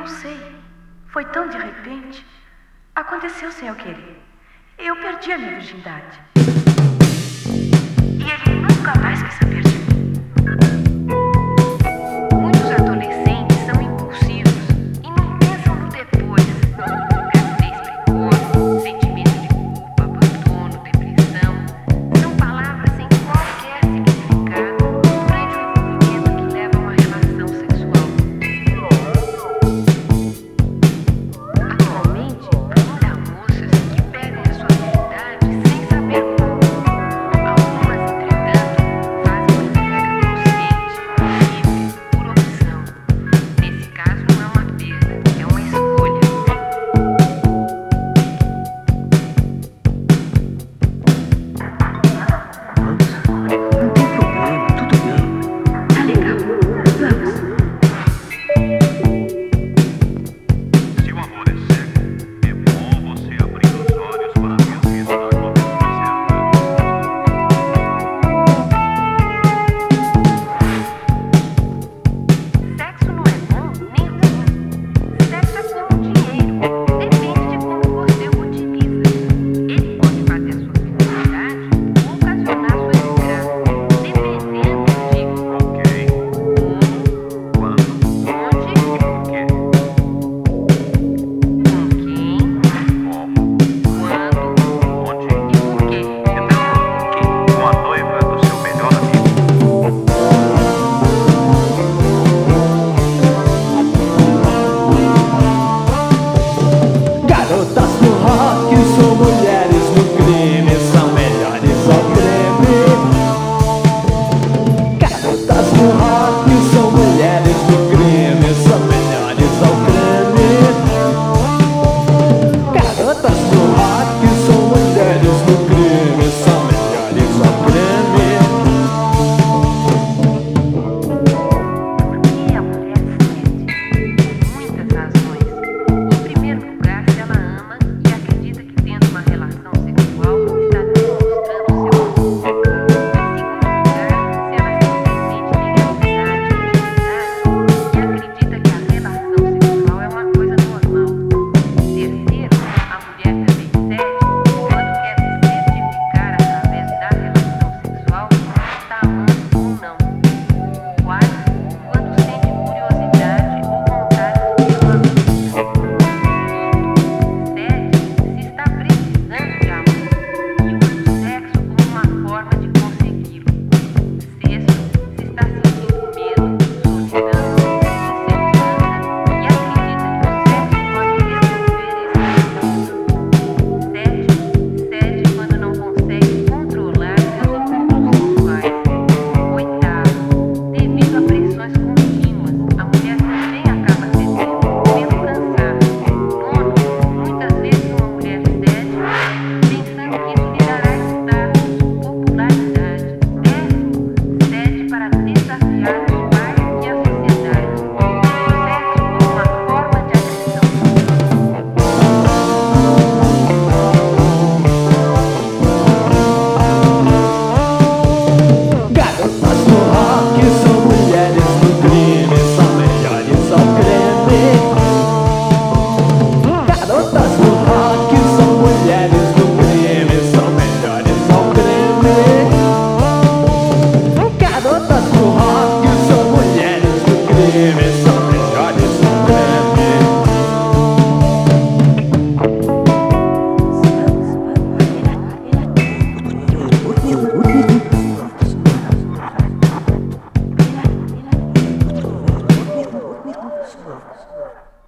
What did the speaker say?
sei. Foi tão de repente. Aconteceu sem eu querer. Eu perdi a minha virgindade. E ele nunca mais quis saber de mim. Muitos adolescentes são impulsivos e não pensam no depois. Gravidez precoce, sentimento de culpa, abandono, depressão. São palavras sem qualquer significado durante o envolvimento que leva a uma relação sexual. Atualmente, ainda há moças que perdem a sua virgindade sem saber como. Algumas, entretanto, fazem uma entrega consciente, livre, por opção. Nesse caso, não é uma perda, é uma escolha. Não tem problema, tudo bem. Tá legal. Vamos. Se o amor é cego, é bom você abrir os olhos para ver o que está acontecendo. Sexo não é bom nem ruim. Sexo é como dinheiro. Depende de como você o utiliza. Ele pode fazer a sua felicidade ou ocasionar sua desgraça, dependendo de Ok. como, Quando? onde, Por quê? com quem, Como? quando Onde? e por quê. Então, com a noiva do seu melhor amigo. Garotas no rock são mulheres no crime, são melhores ao creme. Garotas no rock são mulheres no crime, são melhores ao creme. Garotas no rock são mulheres no crime, são melhores ao creme. Por que a mulher cede? Muitas razões. Em primeiro lugar, se ela ama e acredita que tendo uma relação sexual está demonstrando seu amor. Em segundo lugar, se ela simplesmente tem amizade e acredita que a relação sexual é uma coisa normal. Terceiro, a mulher também cede quando quer se certificar através da relação sexual se está amando ou não. Quarto, quando sente curiosidade ou vontade de relacionamento. Quinto, cede se está precisando de amor e usa o sexo como uma forma de consegui-lo. Sexto, se está sentindo medo, solidão, insegurança e acredita que o sexo pode resolver esse problema. Sétimo, cede quando não consegue controlar seus impulsos sexuais. Oitavo, devido a pressões contínuas, a mulher também acaba cedendo pelo cansaço. Nono, muitas vezes uma mulher cede pensando que isso lhe dará status, popularidade. Décimo, cede para desafiar os pais e a sociedade. Sexo como uma forma de agressão. Garotas no rock são mulheres no crime, são melhores ao creme. Garotas no rock são mulheres no crime, são melhores ao creme. Garotas no rock são mulheres no crime, são melhores ao creme. Vamos.